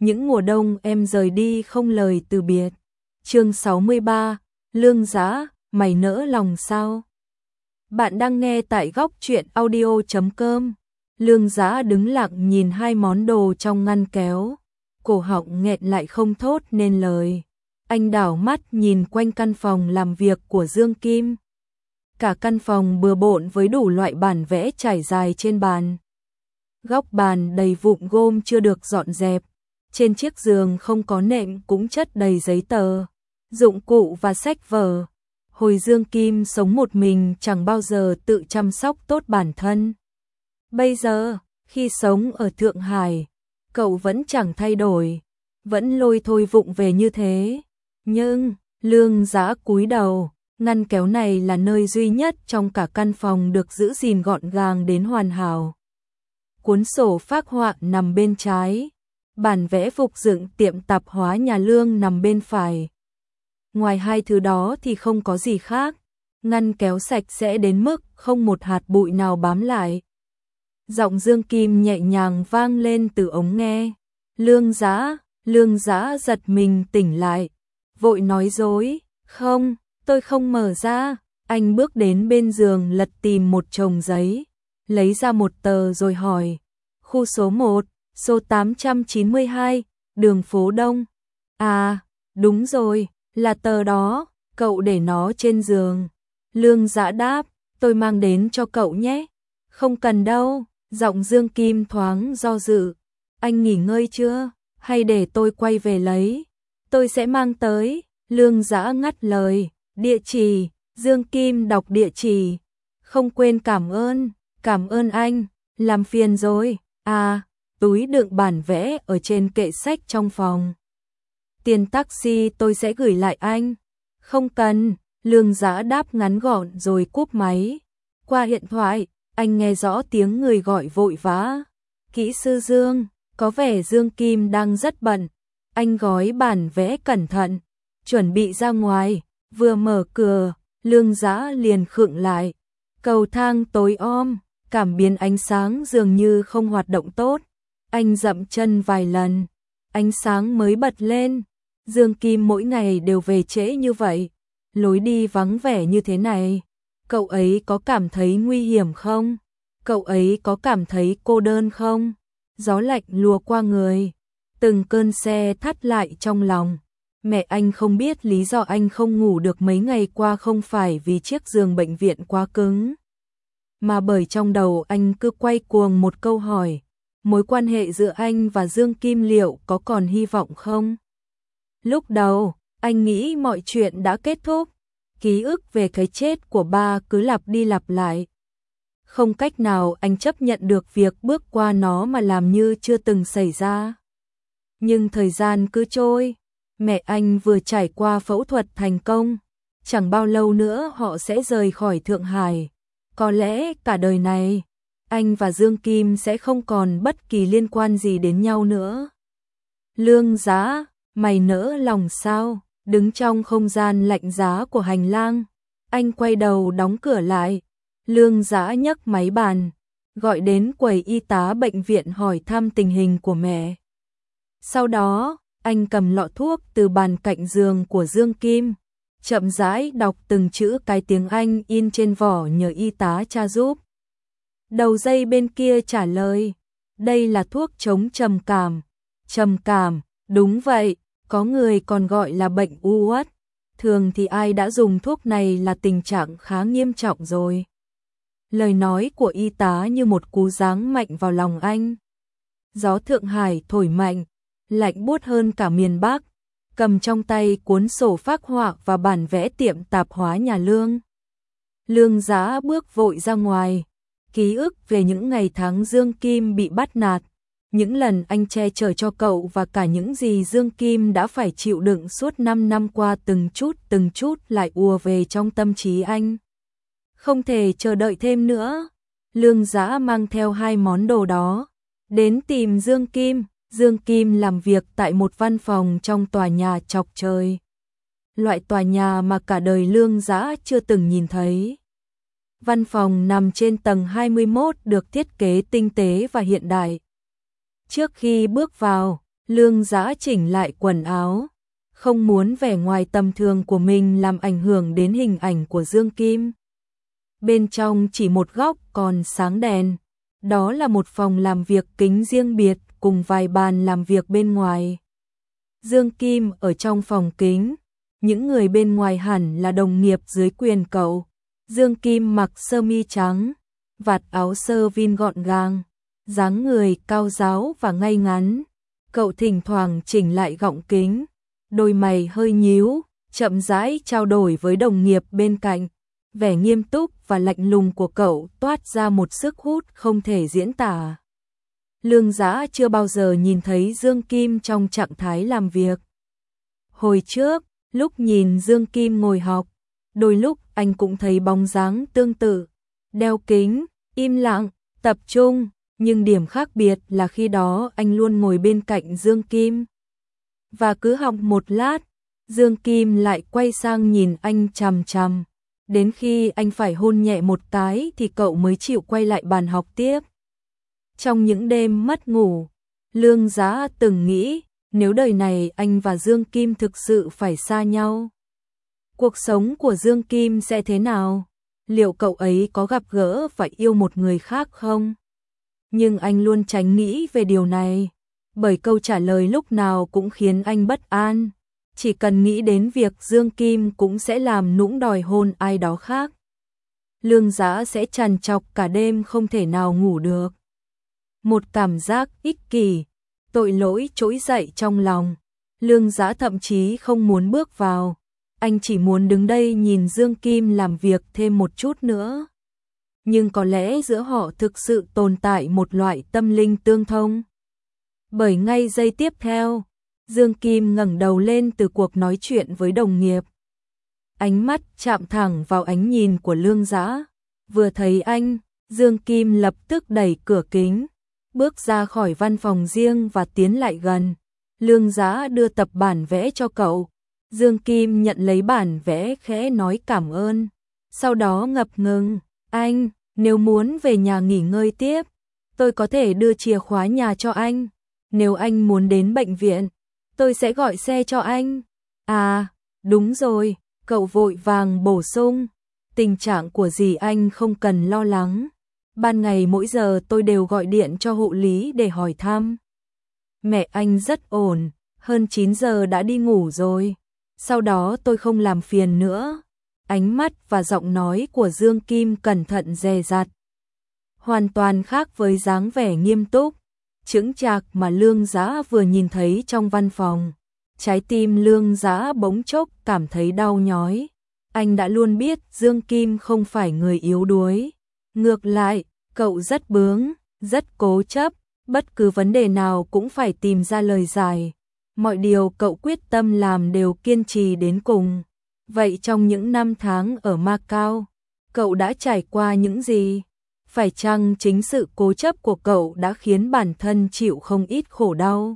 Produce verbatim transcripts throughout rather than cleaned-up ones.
những mùa đông em rời đi không lời từ biệt. Chương sáu mươi ba, Lương Giá, mày nỡ lòng sao? Bạn đang nghe tại góc truyện audio chấm com. Lương Giá đứng lặng nhìn hai món đồ trong ngăn kéo, cổ họng nghẹn lại không thốt nên lời. Anh đảo mắt nhìn quanh căn phòng làm việc của Dương Kim. Cả căn phòng bừa bộn với đủ loại bản vẽ trải dài trên bàn. Góc bàn đầy vụn gôm chưa được dọn dẹp. Trên chiếc giường không có nệm cũng chất đầy giấy tờ, dụng cụ và sách vở. Hồi Dương Kim sống một mình chẳng bao giờ tự chăm sóc tốt bản thân. Bây giờ, khi sống ở Thượng Hải, cậu vẫn chẳng thay đổi, vẫn lôi thôi vụng về như thế. Nhưng, Lương Giá cúi đầu, ngăn kéo này là nơi duy nhất trong cả căn phòng được giữ gìn gọn gàng đến hoàn hảo. Cuốn sổ phác họa nằm bên trái, bản vẽ phục dựng tiệm tạp hóa nhà Lương nằm bên phải. Ngoài hai thứ đó thì không có gì khác, ngăn kéo sạch sẽ đến mức không một hạt bụi nào bám lại. Giọng Dương Kim nhẹ nhàng vang lên từ ống nghe. Lương Giá, Lương Giá giật mình tỉnh lại, vội nói dối, không, tôi không mở ra. Anh bước đến bên giường lật tìm một chồng giấy, lấy ra một tờ rồi hỏi, khu số một, số tám trăm chín mươi hai, đường phố Đông. À, đúng rồi, là tờ đó, cậu để nó trên giường. Lương Giá đáp, tôi mang đến cho cậu nhé. Không cần đâu, giọng Dương Kim thoáng do dự. Anh nghỉ ngơi chưa, hay để tôi quay về lấy? Tôi sẽ mang tới. Lương Giá ngắt lời, địa chỉ. Dương Kim đọc địa chỉ. Không quên cảm ơn, cảm ơn anh, làm phiền rồi. À, túi đựng bản vẽ ở trên kệ sách trong phòng. Tiền taxi tôi sẽ gửi lại anh. Không cần, Lương Giá đáp ngắn gọn rồi cúp máy. Qua điện thoại, anh nghe rõ tiếng người gọi vội vã. Kỹ sư Dương, có vẻ Dương Kim đang rất bận. Anh gói bản vẽ cẩn thận, chuẩn bị ra ngoài, vừa mở cửa, Lương Giá liền khựng lại. Cầu thang tối om, cảm biến ánh sáng dường như không hoạt động tốt. Anh dậm chân vài lần, ánh sáng mới bật lên. Dương Kim mỗi ngày đều về trễ như vậy, lối đi vắng vẻ như thế này. Cậu ấy có cảm thấy nguy hiểm không? Cậu ấy có cảm thấy cô đơn không? Gió lạnh lùa qua người, từng cơn xe thắt lại trong lòng. Mẹ anh không biết lý do anh không ngủ được mấy ngày qua không phải vì chiếc giường bệnh viện quá cứng, mà bởi trong đầu anh cứ quay cuồng một câu hỏi, mối quan hệ giữa anh và Dương Kim liệu có còn hy vọng không? Lúc đầu, anh nghĩ mọi chuyện đã kết thúc, ký ức về cái chết của ba cứ lặp đi lặp lại. Không cách nào anh chấp nhận được việc bước qua nó mà làm như chưa từng xảy ra. Nhưng thời gian cứ trôi, mẹ anh vừa trải qua phẫu thuật thành công, chẳng bao lâu nữa họ sẽ rời khỏi Thượng Hải. Có lẽ cả đời này, anh và Dương Kim sẽ không còn bất kỳ liên quan gì đến nhau nữa. Lương Giá, mày nỡ lòng sao? Đứng trong không gian lạnh giá của hành lang, anh quay đầu đóng cửa lại. Lương Giá nhấc máy bàn, gọi đến quầy y tá bệnh viện hỏi thăm tình hình của mẹ. Sau đó, anh cầm lọ thuốc từ bàn cạnh giường của Dương Kim, chậm rãi đọc từng chữ cái tiếng Anh in trên vỏ nhờ y tá tra giúp. Đầu dây bên kia trả lời, đây là thuốc chống trầm cảm. Trầm cảm, đúng vậy, có người còn gọi là bệnh u uất. Thường thì ai đã dùng thuốc này là tình trạng khá nghiêm trọng rồi. Lời nói của y tá như một cú giáng mạnh vào lòng anh. Gió Thượng Hải thổi mạnh, lạnh buốt hơn cả miền Bắc. Cầm trong tay cuốn sổ phác họa và bản vẽ tiệm tạp hóa nhà Lương. Lương Giá bước vội ra ngoài, ký ức về những ngày tháng Dương Kim bị bắt nạt, những lần anh che chở cho cậu và cả những gì Dương Kim đã phải chịu đựng suốt năm năm qua từng chút từng chút lại ùa về trong tâm trí anh. Không thể chờ đợi thêm nữa, Lương Giá mang theo hai món đồ đó, đến tìm Dương Kim. Dương Kim làm việc tại một văn phòng trong tòa nhà chọc trời. Loại tòa nhà mà cả đời Lương Giá chưa từng nhìn thấy. Văn phòng nằm trên tầng hai mươi mốt được thiết kế tinh tế và hiện đại. Trước khi bước vào, Lương Dã chỉnh lại quần áo, không muốn vẻ ngoài tầm thường của mình làm ảnh hưởng đến hình ảnh của Dương Kim. Bên trong chỉ một góc còn sáng đèn, đó là một phòng làm việc kính riêng biệt cùng vài bàn làm việc bên ngoài. Dương Kim ở trong phòng kính, những người bên ngoài hẳn là đồng nghiệp dưới quyền cậu. Dương Kim mặc sơ mi trắng, vạt áo sơ vin gọn gàng, dáng người cao ráo và ngay ngắn. Cậu thỉnh thoảng chỉnh lại gọng kính, đôi mày hơi nhíu, chậm rãi trao đổi với đồng nghiệp bên cạnh. Vẻ nghiêm túc và lạnh lùng của cậu toát ra một sức hút không thể diễn tả. Lương Dã chưa bao giờ nhìn thấy Dương Kim trong trạng thái làm việc. Hồi trước, lúc nhìn Dương Kim ngồi học, đôi lúc anh cũng thấy bóng dáng tương tự, đeo kính, im lặng, tập trung, nhưng điểm khác biệt là khi đó anh luôn ngồi bên cạnh Dương Kim. Và cứ học một lát, Dương Kim lại quay sang nhìn anh chằm chằm. Đến khi anh phải hôn nhẹ một cái thì cậu mới chịu quay lại bàn học tiếp. Trong những đêm mất ngủ, Lương Dã từng nghĩ, nếu đời này anh và Dương Kim thực sự phải xa nhau, cuộc sống của Dương Kim sẽ thế nào? Liệu cậu ấy có gặp gỡ và yêu một người khác không? Nhưng anh luôn tránh nghĩ về điều này, bởi câu trả lời lúc nào cũng khiến anh bất an. Chỉ cần nghĩ đến việc Dương Kim cũng sẽ làm nũng đòi hôn ai đó khác, Lương Dã sẽ trằn trọc cả đêm không thể nào ngủ được. Một cảm giác ích kỷ, tội lỗi trỗi dậy trong lòng. Lương Dã thậm chí không muốn bước vào, anh chỉ muốn đứng đây nhìn Dương Kim làm việc thêm một chút nữa. Nhưng có lẽ giữa họ thực sự tồn tại một loại tâm linh tương thông. Bởi ngay giây tiếp theo, Dương Kim ngẩng đầu lên từ cuộc nói chuyện với đồng nghiệp. Ánh mắt chạm thẳng vào ánh nhìn của Lương Dã. Vừa thấy anh, Dương Kim lập tức đẩy cửa kính, bước ra khỏi văn phòng riêng và tiến lại gần. Lương Dã đưa tập bản vẽ cho cậu. Dương Kim nhận lấy bản vẽ khẽ nói cảm ơn. Sau đó ngập ngừng, anh, nếu muốn về nhà nghỉ ngơi tiếp, tôi có thể đưa chìa khóa nhà cho anh. Nếu anh muốn đến bệnh viện, tôi sẽ gọi xe cho anh. À, đúng rồi, cậu vội vàng bổ sung. Tình trạng của dì anh không cần lo lắng. Ban ngày mỗi giờ tôi đều gọi điện cho hộ lý để hỏi thăm. Mẹ anh rất ổn, hơn chín giờ đã đi ngủ rồi. Sau đó tôi không làm phiền nữa. Ánh mắt và giọng nói của Dương Kim cẩn thận dè dặt, hoàn toàn khác với dáng vẻ nghiêm túc, chững chạc mà Lương Dã vừa nhìn thấy trong văn phòng. Trái tim Lương Dã bỗng chốc cảm thấy đau nhói. Anh đã luôn biết Dương Kim không phải người yếu đuối. Ngược lại, cậu rất bướng, rất cố chấp, bất cứ vấn đề nào cũng phải tìm ra lời giải. Mọi điều cậu quyết tâm làm đều kiên trì đến cùng. Vậy trong những năm tháng ở Macau, cậu đã trải qua những gì? Phải chăng chính sự cố chấp của cậu đã khiến bản thân chịu không ít khổ đau?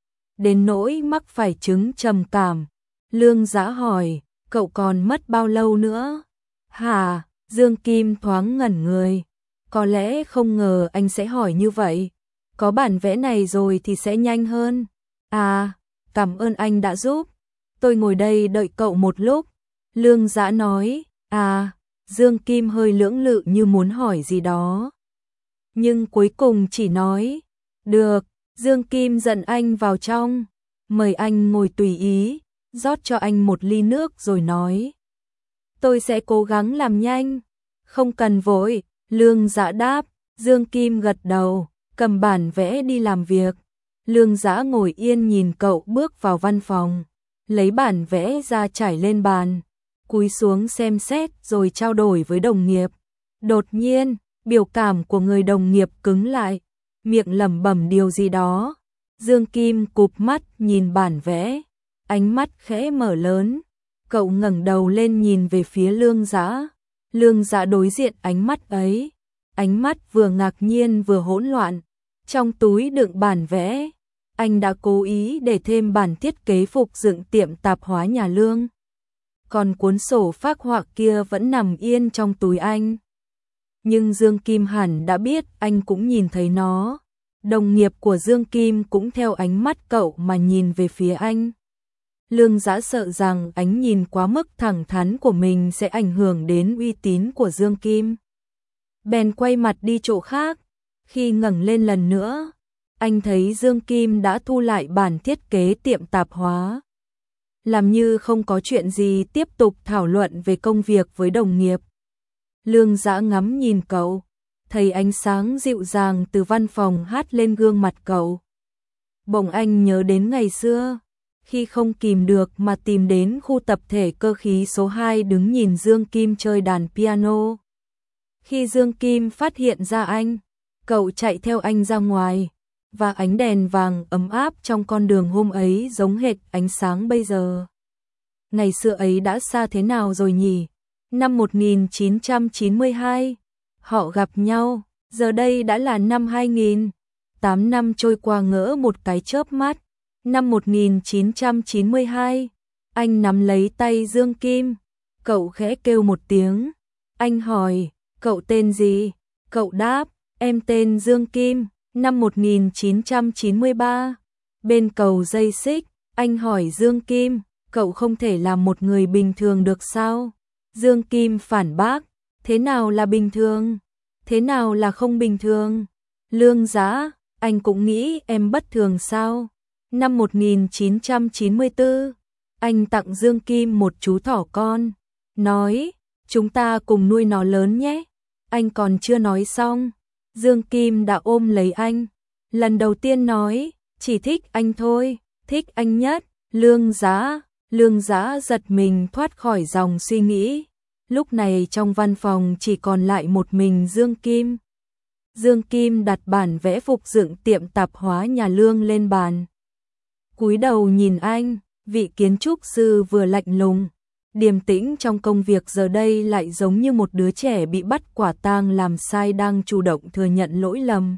Đến nỗi mắc phải chứng trầm cảm. Lương Dã hỏi, cậu còn mất bao lâu nữa? Hả? Dương Kim thoáng ngẩn người. Có lẽ không ngờ anh sẽ hỏi như vậy. Có bản vẽ này rồi thì sẽ nhanh hơn. À, cảm ơn anh đã giúp. Tôi ngồi đây đợi cậu một lúc. Lương Dã nói, à, Dương Kim hơi lưỡng lự như muốn hỏi gì đó. Nhưng cuối cùng chỉ nói, được. Dương Kim dẫn anh vào trong, mời anh ngồi tùy ý, rót cho anh một ly nước rồi nói. Tôi sẽ cố gắng làm nhanh, không cần vội. Lương Dã đáp. Dương Kim gật đầu, cầm bản vẽ đi làm việc. Lương Dã ngồi yên nhìn cậu bước vào văn phòng, lấy bản vẽ ra trải lên bàn, cúi xuống xem xét rồi trao đổi với đồng nghiệp. Đột nhiên, biểu cảm của người đồng nghiệp cứng lại, miệng lẩm bẩm điều gì đó. Dương Kim cụp mắt nhìn bản vẽ, ánh mắt khẽ mở lớn. Cậu ngẩng đầu lên nhìn về phía Lương Dã. Lương Dã đối diện ánh mắt ấy, ánh mắt vừa ngạc nhiên vừa hỗn loạn. Trong túi đựng bản vẽ, anh đã cố ý để thêm bản thiết kế phục dựng tiệm tạp hóa nhà Lương. Còn cuốn sổ phác họa kia vẫn nằm yên trong túi anh. Nhưng Dương Kim hẳn đã biết anh cũng nhìn thấy nó. Đồng nghiệp của Dương Kim cũng theo ánh mắt cậu mà nhìn về phía anh. Lương Dã sợ rằng ánh nhìn quá mức thẳng thắn của mình sẽ ảnh hưởng đến uy tín của Dương Kim. Bèn quay mặt đi chỗ khác. Khi ngẩng lên lần nữa, anh thấy Dương Kim đã thu lại bản thiết kế tiệm tạp hóa. Làm như không có chuyện gì, tiếp tục thảo luận về công việc với đồng nghiệp. Lương Dã ngắm nhìn cậu, thấy ánh sáng dịu dàng từ văn phòng hát lên gương mặt cậu. Bỗng anh nhớ đến ngày xưa, khi không kìm được mà tìm đến khu tập thể cơ khí số hai đứng nhìn Dương Kim chơi đàn piano. Khi Dương Kim phát hiện ra anh, cậu chạy theo anh ra ngoài, và ánh đèn vàng ấm áp trong con đường hôm ấy giống hệt ánh sáng bây giờ. Ngày xưa ấy đã xa thế nào rồi nhỉ? Năm một nghìn chín trăm chín mươi hai, họ gặp nhau, giờ đây đã là năm hai nghìn. Tám năm trôi qua ngỡ một cái chớp mắt. Năm một nghìn chín trăm chín mươi hai, anh nắm lấy tay Dương Kim, cậu khẽ kêu một tiếng. Anh hỏi, cậu tên gì? Cậu đáp, em tên Dương Kim. Năm một nghìn chín trăm chín mươi ba, bên cầu dây xích, anh hỏi Dương Kim, cậu không thể làm một người bình thường được sao? Dương Kim phản bác, thế nào là bình thường? Thế nào là không bình thường? Lương Dã, anh cũng nghĩ em bất thường sao? Năm một nghìn chín trăm chín mươi tư, anh tặng Dương Kim một chú thỏ con, nói, chúng ta cùng nuôi nó lớn nhé. Anh còn chưa nói xong, Dương Kim đã ôm lấy anh, lần đầu tiên nói, chỉ thích anh thôi, thích anh nhất. Lương Dã, Lương Dã giật mình thoát khỏi dòng suy nghĩ. Lúc này trong văn phòng chỉ còn lại một mình Dương Kim. Dương Kim đặt bản vẽ phục dựng tiệm tạp hóa nhà Lương lên bàn. Cúi đầu nhìn anh, vị kiến trúc sư vừa lạnh lùng, điềm tĩnh trong công việc giờ đây lại giống như một đứa trẻ bị bắt quả tang làm sai đang chủ động thừa nhận lỗi lầm.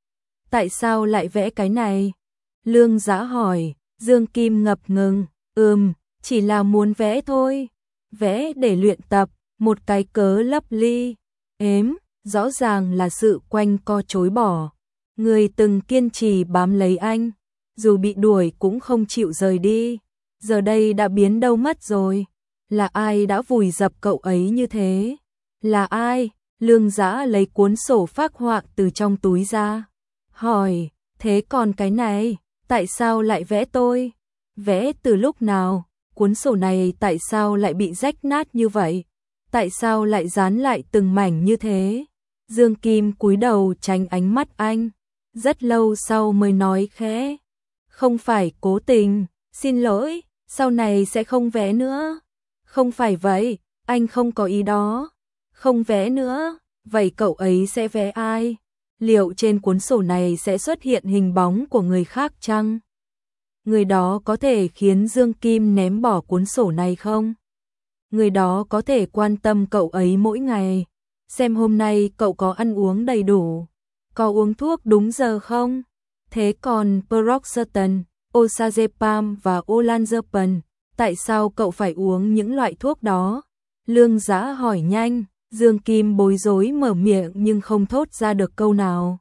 Tại sao lại vẽ cái này? Lương Dã hỏi. Dương Kim ngập ngừng, ừm, chỉ là muốn vẽ thôi. Vẽ để luyện tập, một cái cớ lấp ly, ếm, rõ ràng là sự quanh co chối bỏ. Người từng kiên trì bám lấy anh, dù bị đuổi cũng không chịu rời đi, giờ đây đã biến đâu mất rồi. Là ai đã vùi dập cậu ấy như thế? Là ai? Lương Dã lấy cuốn sổ phác họa từ trong túi ra, hỏi, thế còn cái này, tại sao lại vẽ tôi? Vẽ từ lúc nào? Cuốn sổ này tại sao lại bị rách nát như vậy? Tại sao lại dán lại từng mảnh như thế? Dương Kim cúi đầu tránh ánh mắt anh, rất lâu sau mới nói khẽ, không phải cố tình, xin lỗi, sau này sẽ không vẽ nữa. Không phải vậy, anh không có ý đó. Không vẽ nữa, vậy cậu ấy sẽ vẽ ai? Liệu trên cuốn sổ này sẽ xuất hiện hình bóng của người khác chăng? Người đó có thể khiến Dương Kim ném bỏ cuốn sổ này không? Người đó có thể quan tâm cậu ấy mỗi ngày, xem hôm nay cậu có ăn uống đầy đủ, có uống thuốc đúng giờ không? Thế còn Paroxetine, Oxazepam và Olanzapine, tại sao cậu phải uống những loại thuốc đó? Lương Dã hỏi nhanh, Dương Kim bối rối mở miệng nhưng không thốt ra được câu nào.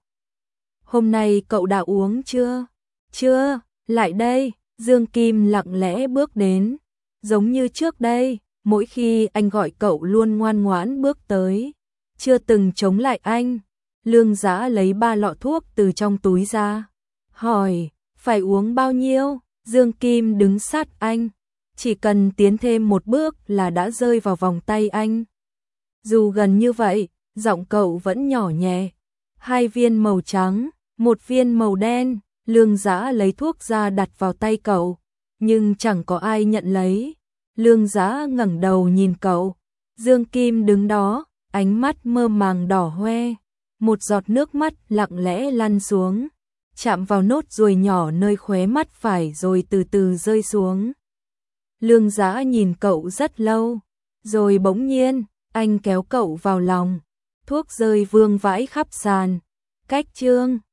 Hôm nay cậu đã uống chưa? Chưa, lại đây. Dương Kim lặng lẽ bước đến, giống như trước đây, mỗi khi anh gọi cậu luôn ngoan ngoãn bước tới, chưa từng chống lại anh. Lương Dã lấy ba lọ thuốc từ trong túi ra, hỏi, phải uống bao nhiêu? Dương Kim đứng sát anh, chỉ cần tiến thêm một bước là đã rơi vào vòng tay anh. Dù gần như vậy, giọng cậu vẫn nhỏ nhẹ, hai viên màu trắng, một viên màu đen. Lương Dã lấy thuốc ra đặt vào tay cậu, nhưng chẳng có ai nhận lấy. Lương Dã ngẩng đầu nhìn cậu, Dương Kim đứng đó, ánh mắt mơ màng đỏ hoe, một giọt nước mắt lặng lẽ lăn xuống, chạm vào nốt ruồi nhỏ nơi khóe mắt phải rồi từ từ rơi xuống. Lương Dã nhìn cậu rất lâu, rồi bỗng nhiên, anh kéo cậu vào lòng, thuốc rơi vương vãi khắp sàn. Cách chương